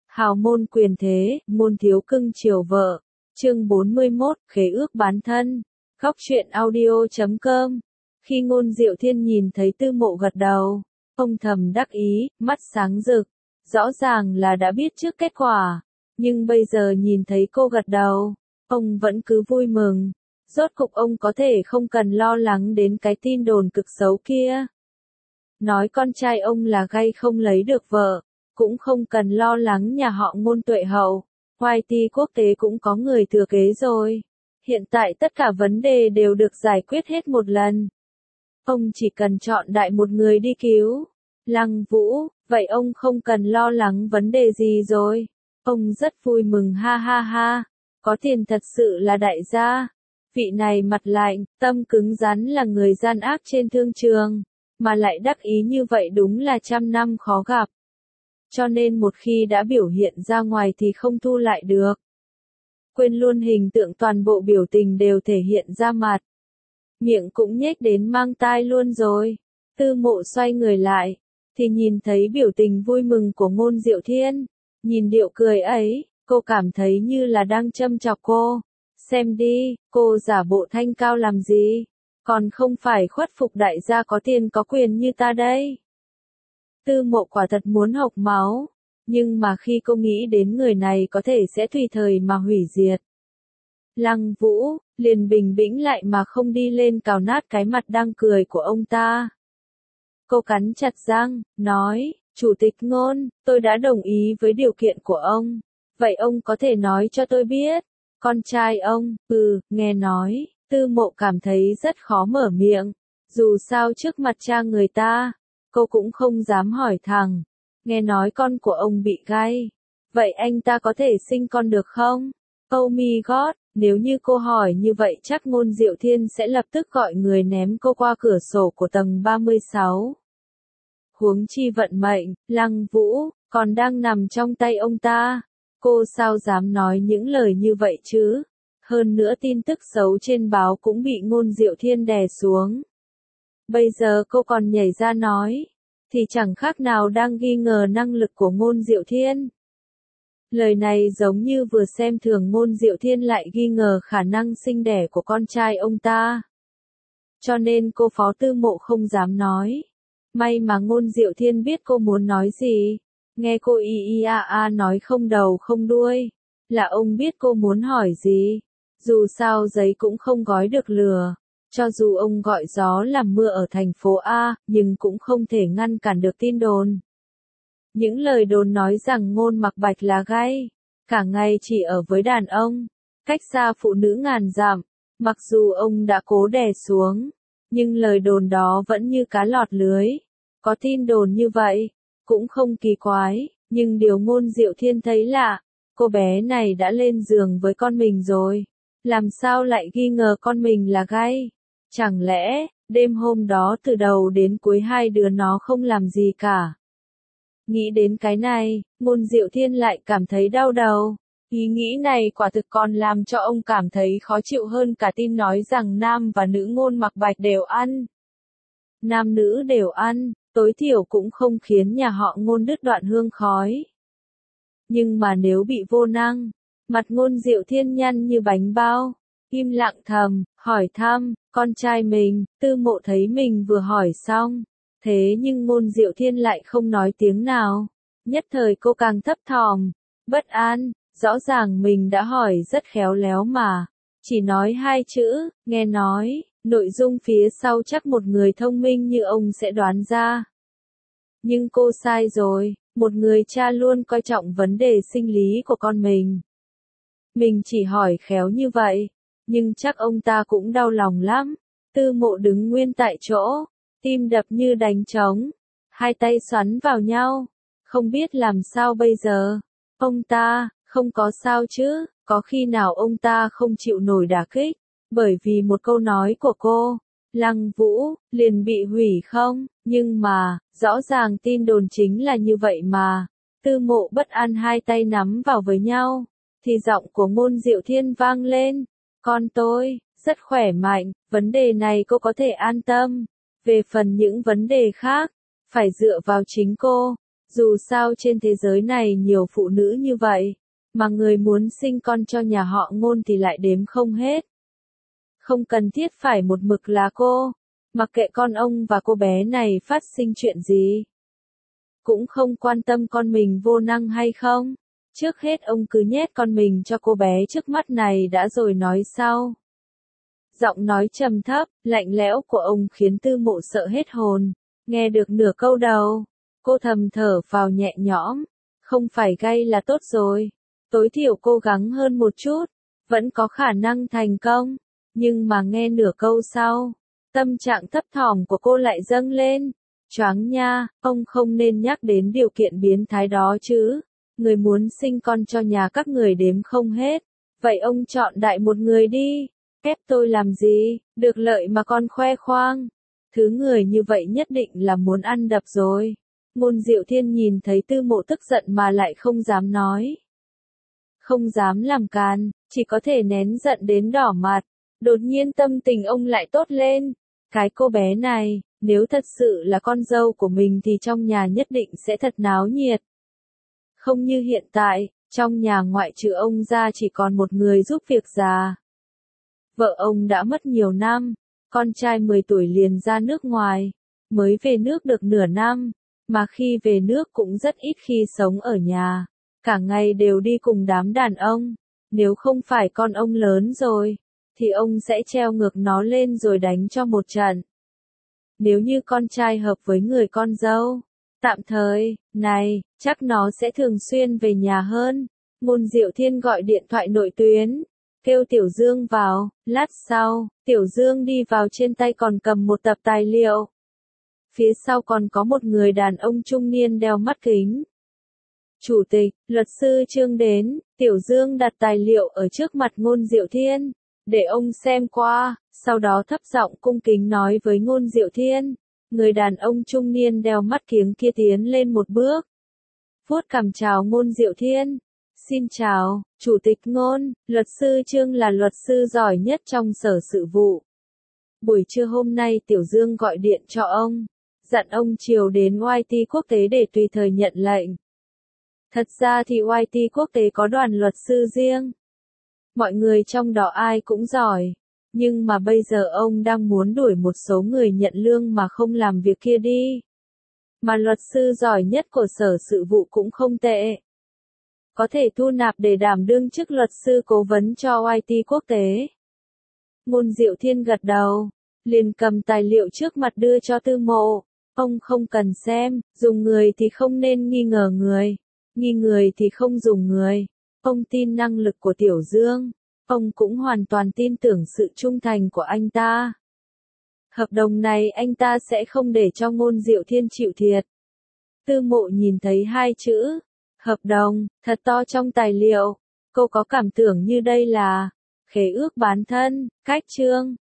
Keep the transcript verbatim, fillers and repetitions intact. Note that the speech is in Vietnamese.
Hào môn quyền thế, môn thiếu cưng chiều vợ. Chương bốn mươi mốt, khế ước bán thân. Góc truyện audio chấm com. Khi Ngôn Diệu Thiên nhìn thấy Tư Mộ gật đầu, ông thầm đắc ý, mắt sáng rực. Rõ ràng là đã biết trước kết quả, nhưng bây giờ nhìn thấy cô gật đầu, ông vẫn cứ vui mừng. Rốt cục ông có thể không cần lo lắng đến cái tin đồn cực xấu kia. Nói con trai ông là gay không lấy được vợ, cũng không cần lo lắng nhà họ Ngôn tuệ hậu, i tê quốc tế cũng có người thừa kế rồi. Hiện tại tất cả vấn đề đều được giải quyết hết một lần. Ông chỉ cần chọn đại một người đi cứu. Lăng Vũ, vậy ông không cần lo lắng vấn đề gì rồi. Ông rất vui mừng ha ha ha, có tiền thật sự là đại gia. Vị này mặt lạnh, tâm cứng rắn là người gian ác trên thương trường, mà lại đắc ý như vậy đúng là trăm năm khó gặp. Cho nên một khi đã biểu hiện ra ngoài thì không thu lại được. Quên luôn hình tượng, toàn bộ biểu tình đều thể hiện ra mặt. Miệng cũng nhếch đến mang tai luôn rồi. Tư Mộ xoay người lại, thì nhìn thấy biểu tình vui mừng của Ngôn Diệu Thiên. Nhìn điệu cười ấy, cô cảm thấy như là đang châm chọc cô. Xem đi, cô giả bộ thanh cao làm gì? Còn không phải khuất phục đại gia có tiền có quyền như ta đây. Tư Mộ quả thật muốn hộc máu, nhưng mà khi cô nghĩ đến người này có thể sẽ tùy thời mà hủy diệt Lăng Vũ, liền bình tĩnh lại mà không đi lên cào nát cái mặt đang cười của ông ta. Cô cắn chặt răng, nói, Chủ tịch Ngôn, tôi đã đồng ý với điều kiện của ông. Vậy ông có thể nói cho tôi biết, con trai ông, ừ, nghe nói, Tư Mộ cảm thấy rất khó mở miệng. Dù sao trước mặt cha người ta, cô cũng không dám hỏi thẳng. Nghe nói con của ông bị gay. Vậy anh ta có thể sinh con được không? Oh my god, nếu như cô hỏi như vậy chắc Ngôn Diệu Thiên sẽ lập tức gọi người ném cô qua cửa sổ của tầng ba mươi sáu. Huống chi vận mệnh, Lăng Vũ, còn đang nằm trong tay ông ta. Cô sao dám nói những lời như vậy chứ? Hơn nữa tin tức xấu trên báo cũng bị Ngôn Diệu Thiên đè xuống. Bây giờ cô còn nhảy ra nói, thì chẳng khác nào đang nghi ngờ năng lực của Ngôn Diệu Thiên. Lời này giống như vừa xem thường Ngôn Diệu Thiên lại nghi ngờ khả năng sinh đẻ của con trai ông ta. Cho nên cô Phó Tư Mộ không dám nói. May mà Ngôn Diệu Thiên biết cô muốn nói gì. Nghe cô y y a a nói không đầu không đuôi, là ông biết cô muốn hỏi gì. Dù sao giấy cũng không gói được lửa. Cho dù ông gọi gió làm mưa ở thành phố A, nhưng cũng không thể ngăn cản được tin đồn. Những lời đồn nói rằng Ngôn Mặc Bạch là gay, cả ngày chỉ ở với đàn ông, cách xa phụ nữ ngàn dặm. Mặc dù ông đã cố đè xuống, nhưng lời đồn đó vẫn như cá lọt lưới. Có tin đồn như vậy, cũng không kỳ quái, nhưng điều Ngôn Diệu Thiên thấy lạ, cô bé này đã lên giường với con mình rồi. Làm sao lại nghi ngờ con mình là gay? Chẳng lẽ, đêm hôm đó từ đầu đến cuối hai đứa nó không làm gì cả? Nghĩ đến cái này, Ngôn Diệu Thiên lại cảm thấy đau đầu. Ý nghĩ này quả thực còn làm cho ông cảm thấy khó chịu hơn cả tin nói rằng nam và nữ Ngôn Mặc Bạch đều ăn. Nam nữ đều ăn, tối thiểu cũng không khiến nhà họ Ngôn đứt đoạn hương khói. Nhưng mà nếu bị vô năng, mặt Ngôn Diệu Thiên nhăn như bánh bao, im lặng thầm, hỏi thăm, con trai mình. Tư Mộ thấy mình vừa hỏi xong, thế nhưng Ngôn Diệu Thiên lại không nói tiếng nào. Nhất thời cô càng thấp thỏm, bất an, rõ ràng mình đã hỏi rất khéo léo mà. Chỉ nói hai chữ, nghe nói, nội dung phía sau chắc một người thông minh như ông sẽ đoán ra. Nhưng cô sai rồi, một người cha luôn coi trọng vấn đề sinh lý của con mình. Mình chỉ hỏi khéo như vậy, nhưng chắc ông ta cũng đau lòng lắm. Tư Mộ đứng nguyên tại chỗ, tim đập như đánh trống, hai tay xoắn vào nhau, không biết làm sao bây giờ. Ông ta, không có sao chứ, có khi nào ông ta không chịu nổi đả kích, bởi vì một câu nói của cô, Lăng Vũ, liền bị hủy không? Nhưng mà, rõ ràng tin đồn chính là như vậy mà. Tư Mộ bất an hai tay nắm vào với nhau, thì giọng của Ngôn Diệu Thiên vang lên, con tôi, rất khỏe mạnh, vấn đề này cô có thể an tâm. Về phần những vấn đề khác, phải dựa vào chính cô. Dù sao trên thế giới này nhiều phụ nữ như vậy, mà người muốn sinh con cho nhà họ Ngôn thì lại đếm không hết. Không cần thiết phải một mực là cô, mặc kệ con ông và cô bé này phát sinh chuyện gì. Cũng không quan tâm con mình vô năng hay không. Trước hết ông cứ nhét con mình cho cô bé trước mắt này đã rồi nói sau. Giọng nói trầm thấp, lạnh lẽo của ông khiến Tư Mộ sợ hết hồn. Nghe được nửa câu đầu, cô thầm thở phào nhẹ nhõm. Không phải gay là tốt rồi. Tối thiểu cố gắng hơn một chút, vẫn có khả năng thành công. Nhưng mà nghe nửa câu sau, tâm trạng thấp thỏm của cô lại dâng lên. Choáng nha, ông không nên nhắc đến điều kiện biến thái đó chứ. Người muốn sinh con cho nhà các người đếm không hết. Vậy ông chọn đại một người đi. Ép tôi làm gì, được lợi mà con khoe khoang. Thứ người như vậy nhất định là muốn ăn đập rồi. Ngôn Diệu Thiên nhìn thấy Tư Mộ tức giận mà lại không dám nói. Không dám làm càn, chỉ có thể nén giận đến đỏ mặt. Đột nhiên tâm tình ông lại tốt lên. Cái cô bé này, nếu thật sự là con dâu của mình thì trong nhà nhất định sẽ thật náo nhiệt. Không như hiện tại, trong nhà ngoại trừ ông ra chỉ còn một người giúp việc già. Vợ ông đã mất nhiều năm, con trai mười tuổi liền ra nước ngoài, mới về nước được nửa năm, mà khi về nước cũng rất ít khi sống ở nhà, cả ngày đều đi cùng đám đàn ông. Nếu không phải con ông lớn rồi, thì ông sẽ treo ngược nó lên rồi đánh cho một trận. Nếu như con trai hợp với người con dâu, tạm thời, này, chắc nó sẽ thường xuyên về nhà hơn. Ngôn Diệu Thiên gọi điện thoại nội tuyến, kêu Tiểu Dương vào, lát sau, Tiểu Dương đi vào trên tay còn cầm một tập tài liệu. Phía sau còn có một người đàn ông trung niên đeo mắt kính. Chủ tịch, luật sư Trương đến, Tiểu Dương đặt tài liệu ở trước mặt Ngôn Diệu Thiên, để ông xem qua, sau đó thấp giọng cung kính nói với Ngôn Diệu Thiên. Người đàn ông trung niên đeo mắt kiếng kia tiến lên một bước. Vuốt cằm chào Ngôn Diệu Thiên. Xin chào, Chủ tịch Ngôn, luật sư Trương là luật sư giỏi nhất trong sở sự vụ. Buổi trưa hôm nay Tiểu Dương gọi điện cho ông, dặn ông chiều đến i tê quốc tế để tùy thời nhận lệnh. Thật ra thì i tê quốc tế có đoàn luật sư riêng. Mọi người trong đó ai cũng giỏi. Nhưng mà bây giờ ông đang muốn đuổi một số người nhận lương mà không làm việc kia đi. Mà luật sư giỏi nhất của sở sự vụ cũng không tệ. Có thể thu nạp để đảm đương chức luật sư cố vấn cho i tê quốc tế. Ngôn Diệu Thiên gật đầu, liền cầm tài liệu trước mặt đưa cho Tư Mộ. Ông không cần xem, dùng người thì không nên nghi ngờ người, nghi người thì không dùng người. Ông tin năng lực của Tiểu Dương. Ông cũng hoàn toàn tin tưởng sự trung thành của anh ta. Hợp đồng này anh ta sẽ không để cho Ngôn Diệu Thiên chịu thiệt. Tư Mộ nhìn thấy hai chữ, hợp đồng, thật to trong tài liệu. Cô có cảm tưởng như đây là khế ước bán thân, cách chương.